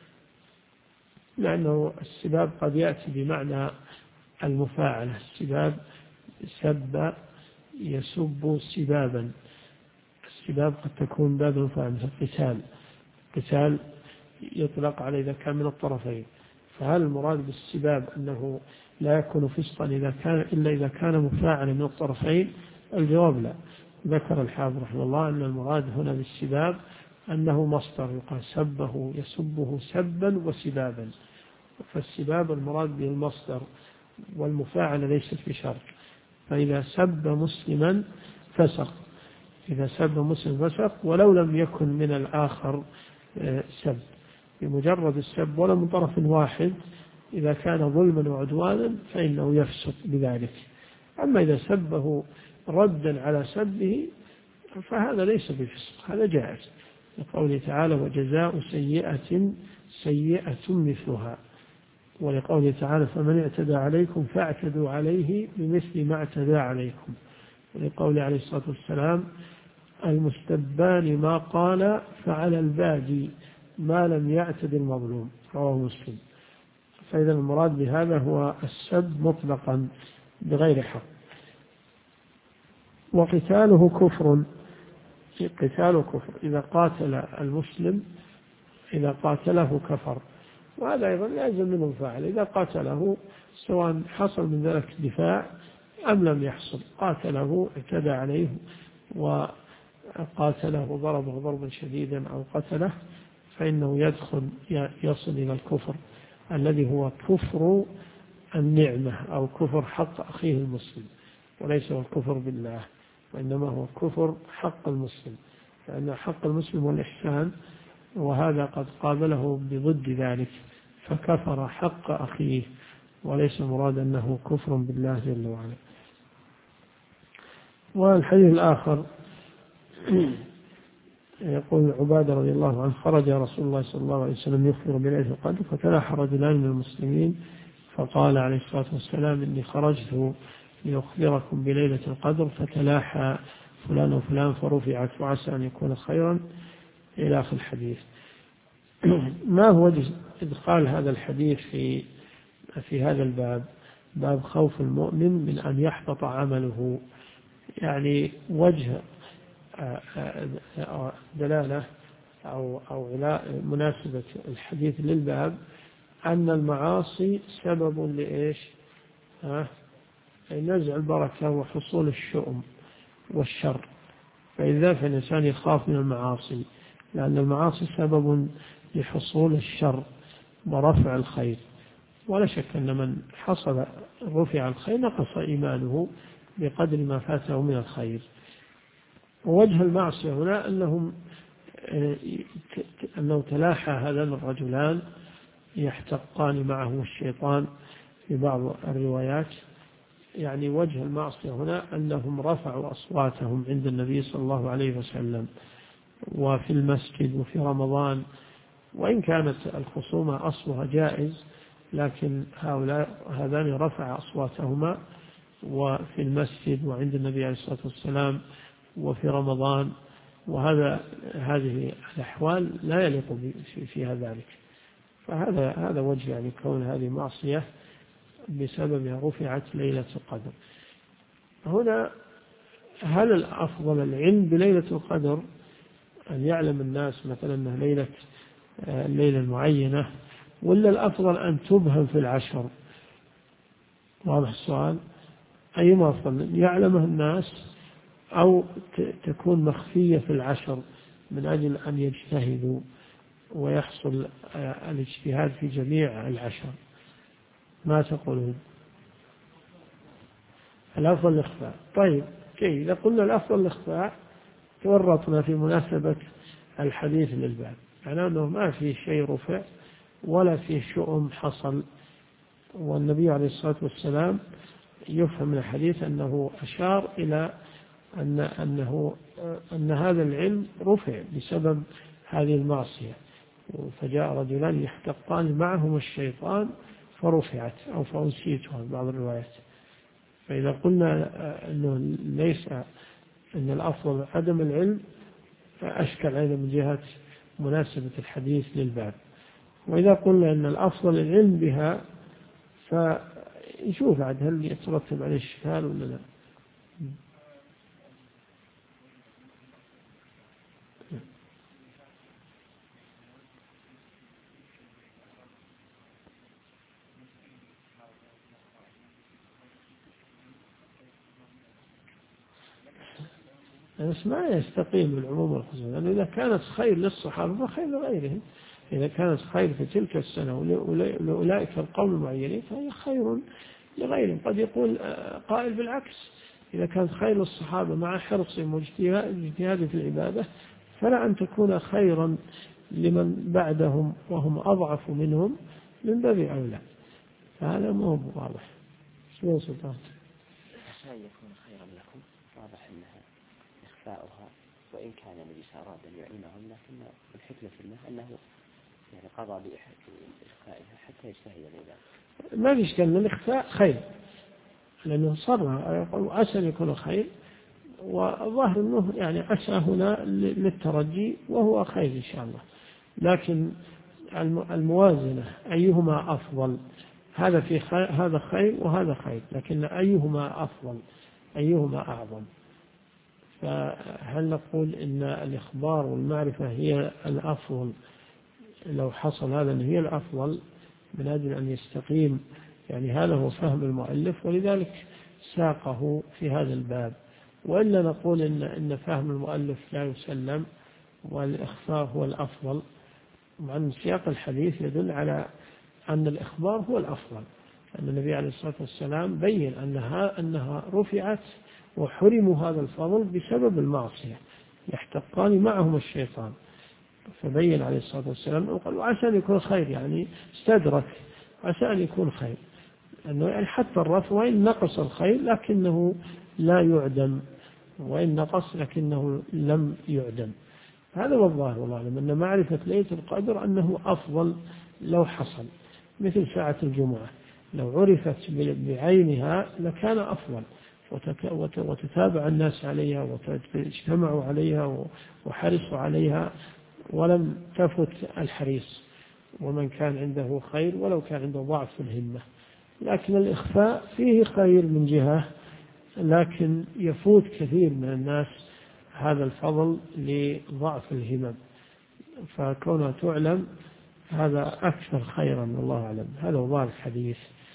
لأنه السباب قد يأتي بمعنى المفاعلة، السباب سب يسب سبابا، السباب قد تكون باب المفاعلة، مثل القتال يطلق عليه إذا كان من الطرفين. فهل المراد بالسباب أنه لا يكون فسقا إلا إذا كان مفاعلا من الطرفين؟ الجواب لا. ذكر الحافظ رحمه الله أن المراد هنا بالسباب أنه مصدر، يقال سبه يسبه سبا وسبابا، فالسباب المراد به المصدر، والمفاعل ليست بشرط. فإذا سب مسلما فسق، إذا سب مسلم فسق ولو لم يكن من الآخر سب، بمجرد السب ولا من طرف واحد إذا كان ظلما وعدوانا فإنه يفسق بذلك. أما إذا سبه ردا على سبه فهذا ليس بفسق، هذا جائز، لقوله تعالى وجزاء سيئة سيئة مثلها، ولقوله تعالى فمن اعتدى عليكم فاعتدوا عليه بمثل ما اعتدى عليكم، ولقوله عليه الصلاة والسلام المستبان ما قال فعلى البادي ما لم يعتد المظلوم، رواه مسلم. فإذا المراد بهذا هو السب مطلقا بغير حق. وقتاله كفر، قتاله كفر، إذا قاتل المسلم إذا قاتله كفر، وهذا أيضا لازم منه الفاعل، إذا قاتله سواء حصل من ذلك دفاع أم لم يحصل، قاتله اعتدى عليه وقاتله ضربه ضربا شديدا أو قتله، فإنه يصل إلى الكفر الذي هو كفر النعمة أو كفر حق أخيه المسلم، وليس هو الكفر بالله، وإنما هو كفر حق المسلم، لأن حق المسلم والإحسان، وهذا قد قابله بضد ذلك فكفر حق أخيه، وليس مراد أنه كفر بالله جل وعلا. والحديث الآخر يقول عبادة رضي الله عنه خرج رسول الله صلى الله عليه وسلم يخبر بليلة القدر فتلاحى رجلان من المسلمين فقال عليه الصلاة والسلام إني خرجت لأخبركم بليلة القدر فتلاحى فلان وفلان فرفعت وعسى أن يكون خيرا إلى آخر الحديث. ما هو وجه إدخال هذا الحديث في هذا الباب، باب خوف المؤمن من أن يحبط عمله؟ يعني وجه دلالة أو مناسبة الحديث للباب أن المعاصي سبب لإيش؟ نزع البركة وحصول الشؤم والشر، فإذا فالإنسان يخاف من المعاصي، لأن المعاصي سبب لحصول الشر ورفع الخير، ولا شك أن من حصل رفع الخير نقص إيمانه بقدر ما فاته من الخير. ووجه المعصية هنا أنه تلاحى هذان الرجلان يحتقان معه الشيطان في بعض الروايات، يعني وجه المعصية هنا أنهم رفعوا أصواتهم عند النبي صلى الله عليه وسلم وفي المسجد وفي رمضان، وإن كانت الخصومة أصلها جائز، لكن هذان رفع أصواتهما وفي المسجد وعند النبي عليه الصلاة والسلام وفي رمضان، هذه الأحوال لا يليق فيها ذلك. فهذا وجه يعني كون هذه معصية بسببها رفعت ليلة القدر. هنا هل الأفضل العلم بليلة القدر، أن يعلم الناس مثلا أنها الليلة المعينة، ولا الأفضل أن تبهم في العشر؟ واضح السؤال؟ أيما أفضل، يعلمه الناس أو تكون مخفية في العشر من أجل أن يجتهدوا ويحصل الاجتهاد في جميع العشر؟ ما تقولون؟ الأفضل الإخفاء. طيب إذا قلنا الأفضل الإخفاء تورطنا في مناسبة الحديث للباب، يعني أنه ما في شيء رفع ولا في شؤم حصل، والنبي عليه الصلاة والسلام يفهم من الحديث أنه أشار إلى أن هذا العلم رفع بسبب هذه المعصية، فجاء رجلان يحتقان معهم الشيطان فرفعت أو فأنسيتها بعض الروايات. فإذا قلنا أنه ليس أن الأفضل عدم العلم فأشكل أيضا من جهة مناسبة الحديث للباب. وإذا قلنا أن الأفضل العلم بها فنشوف بعد هل يترتب عليه الشكال ولا لا. بس ما يستقيم العموم والخصوص، لأنه إذا كانت خير للصحابة فخير لغيرهم. إذا كانت خير في تلك السنة ولأولئك القوم المعينين فهي خير لغيرهم. قد يقول قائل بالعكس، إذا كانت خير للصحابة مع حرصهم واجتهادهم في العبادة فلا أن تكون خيرا لمن بعدهم وهم أضعف منهم من باب أولى. فهذا مو واضح. شو سلطان؟ عشان يكون خيرا لكم واضح أنها إخفاؤها، وإن كان النبي أراد أن يعينهم، لكن الحكمة في الله أنه يعني قضى بإخفائها حتى يجتهد العباد. ما في إشكال أن الإخفاء خير، لأنه صر عسى أن يكون خير، والظاهر أنه يعني عسى هنا للترجي وهو خير إن شاء الله. لكن الموازنة أيهما أفضل، هذا في خير، هذا خير وهذا خير، لكن أيهما أفضل، أيهما أعظم؟ فهل نقول إن الإخبار والمعرفة هي الأفضل لو حصل هذا أن هي الأفضل من أجل أن يستقيم؟ يعني هذا هو فهم المؤلف، ولذلك ساقه في هذا الباب. وإلا نقول إن فهم المؤلف لا يسلم والإخفاء هو الأفضل، مع أن سياق الحديث يدل على أن الإخبار هو الأفضل، أن النبي عليه الصلاة والسلام بين أنها رفعت وحرموا هذا الفضل بسبب المعصية، يحتقان معهم الشيطان، فبين عليه الصلاة والسلام وقال وعسى أن يكون خير، يعني استدرك عسى أن يكون خير، أنه يعني حتى الرفع وإن نقص الخير لكنه لا يعدم، وإن نقص لكنه لم يعدم. هذا هو الظاهر والله أعلم، أن معرفة ليلة القدر أنه أفضل لو حصل، مثل ساعة الجمعة لو عرفت بعينها لكان أفضل، وتتابع الناس عليها واجتمعوا عليها وحرصوا عليها ولم تفت الحريص، ومن كان عنده خير ولو كان عنده ضعف في الهمة. لكن الإخفاء فيه خير من جهة، لكن يفوت كثير من الناس هذا الفضل لضعف الهمم، فكونها تعلم هذا أكثر خيرا والله أعلم. هذا هو ظاهر الحديث،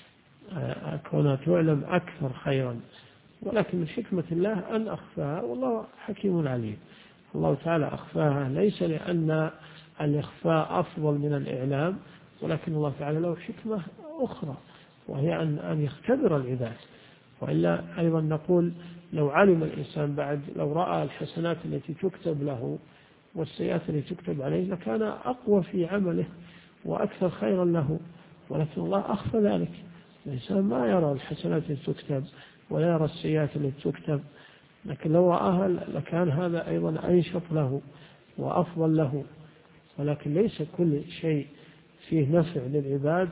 كونها تعلم أكثر خيرا، ولكن من حكمة الله أن أخفاها، والله حكيم عليم. الله تعالى أخفاها ليس لأن الإخفاء أفضل من الإعلام، ولكن الله تعالى له حكمة أخرى، وهي أن يختبر العباد. وإلا أيضا نقول لو علم الإنسان بعد، لو رأى الحسنات التي تكتب له والسيئات التي تكتب عليه لكان أقوى في عمله وأكثر خيرا له، ولكن الله أخفى ذلك. الإنسان ما يرى الحسنات التي تكتب ولا يرى السيئات التي تكتب، لكن لو رآها لكان هذا أيضا أنشط له وأفضل له. ولكن ليس كل شيء فيه نفع للعباد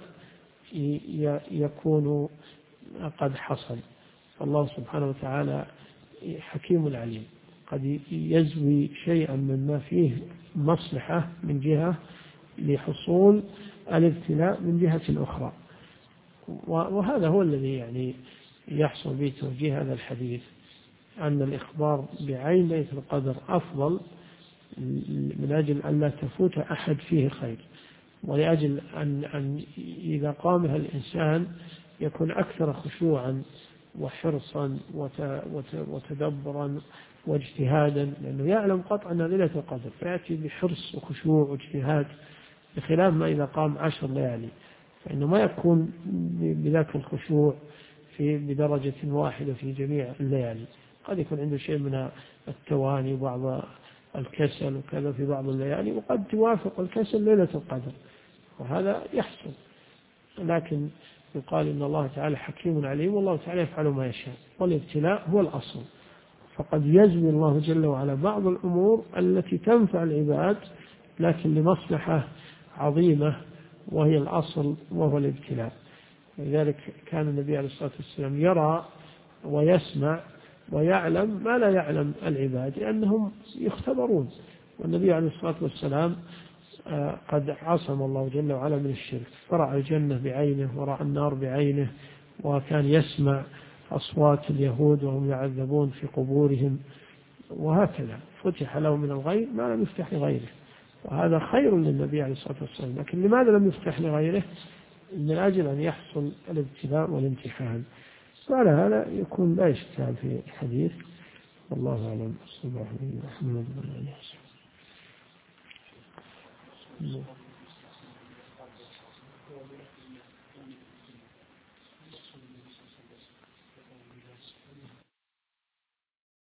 يكون قد حصل. الله سبحانه وتعالى حكيم عليم، قد يزوي شيئا مما فيه مصلحة من جهة لحصول الابتلاء من جهة أخرى. وهذا هو الذي يعني يحصل به توجيه هذا الحديث، أن الإخبار بعين ليلة القدر أفضل من أجل أن لا تفوت أحد فيه خير، ولأجل أن إذا قامها الإنسان يكون أكثر خشوعا وحرصا وتدبرا واجتهادا، لأنه يعلم قطعا أن ليلة القدر، فيأتي بحرص وخشوع واجتهاد، بخلاف ما إذا قام 10 ليالي فإنه ما يكون بذاك الخشوع بدرجة واحدة في جميع الليالي، قد يكون عنده شيء من التواني وبعض الكسل وكذا في بعض الليالي، وقد توافق الكسل ليلة القدر، وهذا يحصل. لكن يقال إن الله تعالى حكيم عليم، والله تعالى يفعل ما يشاء، والابتلاء هو الأصل. فقد يزوي الله جل وعلا بعض الأمور التي تنفع العباد لكن لمصلحة عظيمة وهي الأصل وهو الابتلاء. لذلك كان النبي عليه الصلاة والسلام يرى ويسمع ويعلم ما لا يعلم العباد، لأنهم يختبرون. والنبي عليه الصلاة والسلام قد عصم الله جل وعلا من الشرك، فرأى الجنة بعينه ورأى النار بعينه، وكان يسمع أصوات اليهود وهم يعذبون في قبورهم، وهكذا فتح له من الغيب ما لم يفتح لغيره، وهذا خير للنبي عليه الصلاة والسلام. لكن لماذا لم يفتح لغيره؟ من أجل أن يحصل الابتلاء والامتحان. وعلى هذا يكون لا إشكال في الحديث، والله أعلم. صلى الله عليه وسلم.